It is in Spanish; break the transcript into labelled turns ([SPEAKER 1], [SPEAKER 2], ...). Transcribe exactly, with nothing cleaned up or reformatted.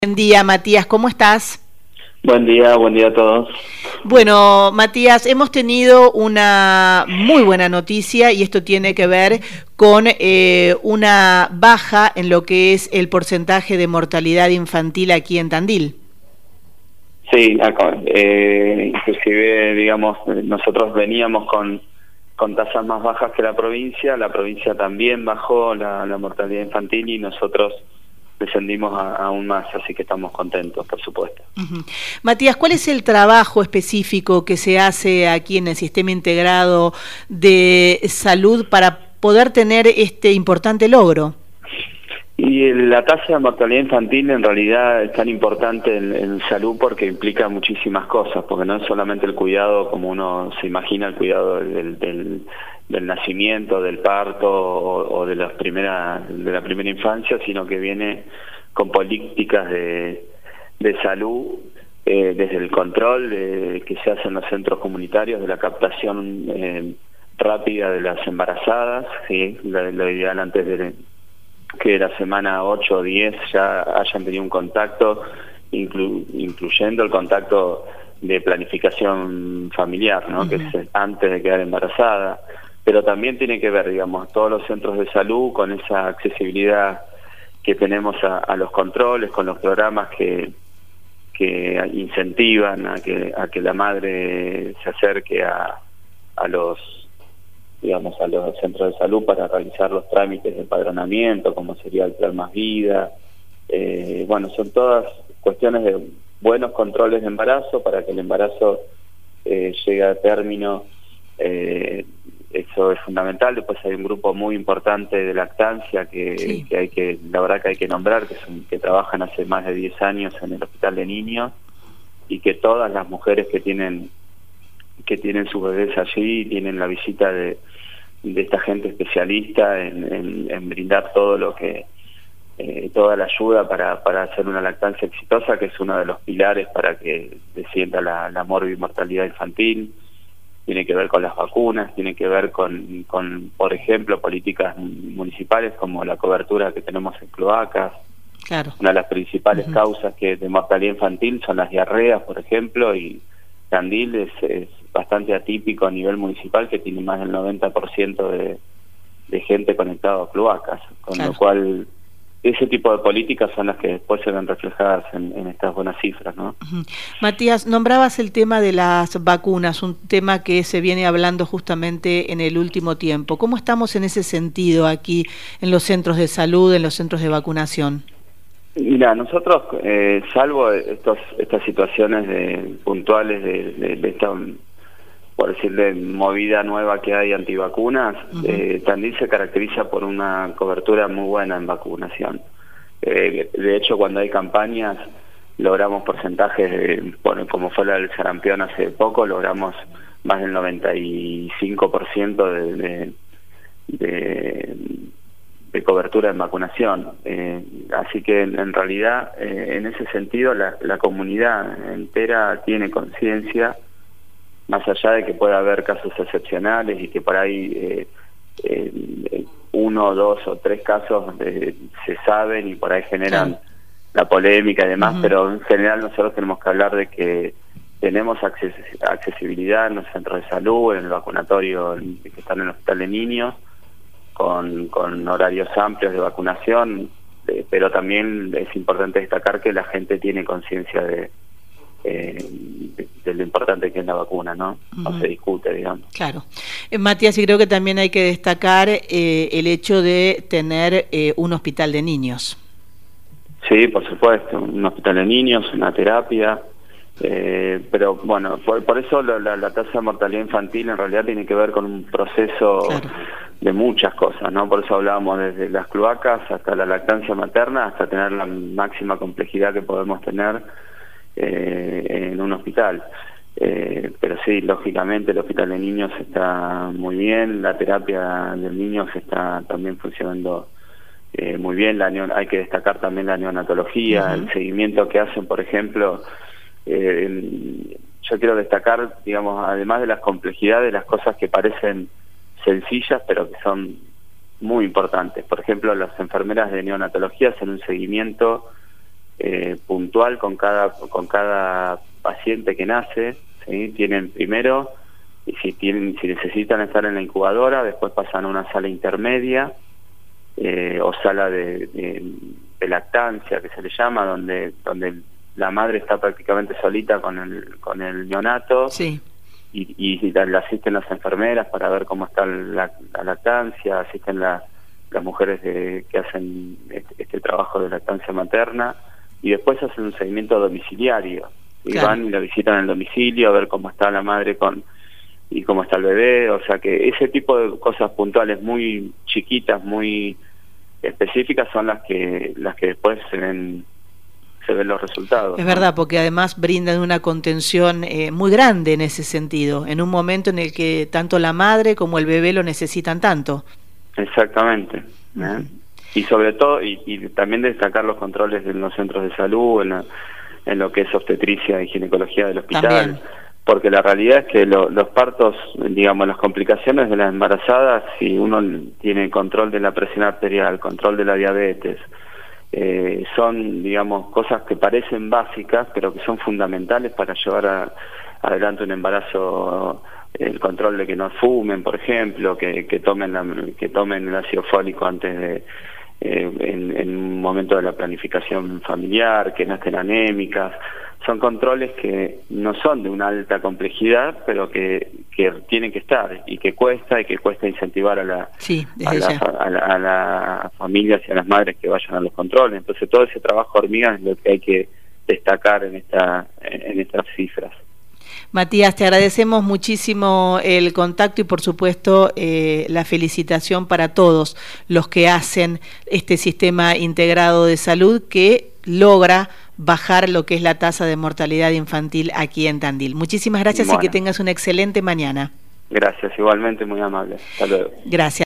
[SPEAKER 1] Buen día, Matías, ¿cómo estás?
[SPEAKER 2] Buen día, buen día a todos.
[SPEAKER 1] Bueno, Matías, hemos tenido una muy buena noticia y esto tiene que ver con eh, una baja en lo que es el porcentaje de mortalidad infantil aquí en Tandil.
[SPEAKER 2] Sí, acá, eh, inclusive, digamos, nosotros veníamos con, con tasas más bajas que la provincia, la provincia también bajó la, la mortalidad infantil y nosotros descendimos a, aún más, así que estamos contentos, por supuesto.
[SPEAKER 1] Uh-huh. Matías, ¿cuál es el trabajo específico que se hace aquí en el sistema integrado de salud para poder tener este importante logro?
[SPEAKER 2] Y la tasa de mortalidad infantil en realidad es tan importante en, en salud porque implica muchísimas cosas, porque no es solamente el cuidado como uno se imagina, el cuidado del, del, del nacimiento, del parto o, o de, las primera, de la primera infancia, sino que viene con políticas de, de salud, eh, desde el control de, que se hace en los centros comunitarios, de la captación eh, rápida de las embarazadas, ¿sí? lo, lo ideal antes de que la semana ocho o diez ya hayan tenido un contacto, inclu incluyendo el contacto de planificación familiar, ¿no? Uh-huh. Que es antes de quedar embarazada, pero también tiene que ver, digamos, todos los centros de salud con esa accesibilidad que tenemos a, a los controles, con los programas que que incentivan a que a que la madre se acerque a, a los digamos, a los centros de salud para realizar los trámites de empadronamiento, como sería el Plan Más Vida. Eh, bueno, son todas cuestiones de buenos controles de embarazo para que el embarazo eh, llegue a término. Eh, eso es fundamental. Después hay un grupo muy importante de lactancia que, sí. que hay que, la verdad que hay que nombrar, que, son, que trabajan hace más de diez años en el Hospital de Niños, y que todas las mujeres que tienen que tienen sus bebés allí tienen la visita de, de esta gente especialista en, en, en brindar todo lo que eh, toda la ayuda para, para hacer una lactancia exitosa, que es uno de los pilares para que descienda la, la morbimortalidad infantil. Tiene que ver con las vacunas, tiene que ver con, con, por ejemplo, políticas municipales como la cobertura que tenemos en cloacas.
[SPEAKER 1] Claro.
[SPEAKER 2] Una de las principales uh-huh. causas que de mortalidad infantil son las diarreas, por ejemplo, y Tandil es, es bastante atípico a nivel municipal, que tiene más del noventa por ciento de, de gente conectada a cloacas, con claro. lo cual ese tipo de políticas son las que después se ven reflejadas en, en estas buenas cifras, ¿no?
[SPEAKER 1] Uh-huh. Matías, nombrabas el tema de las vacunas, un tema que se viene hablando justamente en el último tiempo. ¿Cómo estamos en ese sentido aquí en los centros de salud, en los centros de vacunación?
[SPEAKER 2] Mira, nosotros, eh, salvo estos, estas situaciones de, puntuales de, de, de esta, por decirle, movida nueva que hay antivacunas, uh-huh. eh, Tandil se caracteriza por una cobertura muy buena en vacunación. Eh, de hecho, cuando hay campañas, logramos porcentajes, de, bueno, como fue la del sarampión hace poco, logramos más del noventa y cinco por ciento de... de, de de cobertura en vacunación, eh, así que en, en realidad eh, en ese sentido la, la comunidad entera tiene conciencia, más allá de que pueda haber casos excepcionales y que por ahí eh, eh, uno, dos o tres casos de, se saben y por ahí generan claro. la polémica y demás, uh-huh. pero en general nosotros tenemos que hablar de que tenemos acces accesibilidad en los centros de salud, en el vacunatorio que están en el Hospital de Niños, Con, con horarios amplios de vacunación, eh, pero también es importante destacar que la gente tiene conciencia de, eh, de, de lo importante que es la vacuna, ¿no? Uh-huh. No se discute, digamos.
[SPEAKER 1] Claro. Eh, Matías, y creo que también hay que destacar eh, el hecho de tener eh, un hospital de niños.
[SPEAKER 2] Sí, por supuesto, un hospital de niños, una terapia, eh, pero bueno, por, por eso la, la, la tasa de mortalidad infantil en realidad tiene que ver con un proceso... Claro. de muchas cosas, ¿no? Por eso hablábamos desde las cloacas hasta la lactancia materna, hasta tener la máxima complejidad que podemos tener eh, en un hospital. Eh, pero sí, lógicamente el hospital de niños está muy bien, la terapia de niños está también funcionando eh, muy bien, la neon hay que destacar también la neonatología, uh-huh. el seguimiento que hacen, por ejemplo, eh, el, yo quiero destacar, digamos, además de las complejidades, las cosas que parecen sencillas pero que son muy importantes. Por ejemplo, las enfermeras de neonatología hacen un seguimiento eh, puntual con cada con cada paciente que nace, ¿sí? Tienen primero, y si tienen si necesitan estar en la incubadora, después pasan a una sala intermedia eh, o sala de, de, de lactancia, que se le llama, donde donde la madre está prácticamente solita con el con el neonato.
[SPEAKER 1] Sí.
[SPEAKER 2] Y, y la asisten las enfermeras para ver cómo está la, la lactancia, asisten la, las mujeres de, que hacen este, este trabajo de lactancia materna, y después hacen un seguimiento domiciliario, y claro, van y la visitan en el domicilio a ver cómo está la madre con y cómo está el bebé. O sea que ese tipo de cosas puntuales muy chiquitas, muy específicas, son las que las que después se ven se ven los resultados.
[SPEAKER 1] Es
[SPEAKER 2] ¿no?
[SPEAKER 1] verdad, porque además brindan una contención eh, muy grande en ese sentido, en un momento en el que tanto la madre como el bebé lo necesitan tanto.
[SPEAKER 2] Exactamente. ¿eh? Uh-huh. Y sobre todo, y, y también destacar los controles en los centros de salud, en, la, en lo que es obstetricia y ginecología del hospital, también, porque la realidad es que lo, los partos, digamos, las complicaciones de las embarazadas, si uno tiene control de la presión arterial, control de la diabetes, Eh, son, digamos, cosas que parecen básicas, pero que son fundamentales para llevar a, adelante un embarazo. El control de que no fumen, por ejemplo, que, que tomen la, que tomen el ácido fólico antes de eh, en, en un momento de la planificación familiar, que no estén anémicas. Son controles que no son de una alta complejidad, pero que, que tienen que estar, y que cuesta, y que cuesta incentivar a la,
[SPEAKER 1] sí,
[SPEAKER 2] a, la a, la, a las familias y a las madres que vayan a los controles. Entonces todo ese trabajo hormiga es lo que hay que destacar en esta en estas cifras.
[SPEAKER 1] Matías, te agradecemos muchísimo el contacto y por supuesto eh, la felicitación para todos los que hacen este sistema integrado de salud que logra bajar lo que es la tasa de mortalidad infantil aquí en Tandil. Muchísimas gracias. Bueno, y que tengas una excelente mañana.
[SPEAKER 2] Gracias, igualmente, muy amable. Hasta luego.
[SPEAKER 1] Gracias.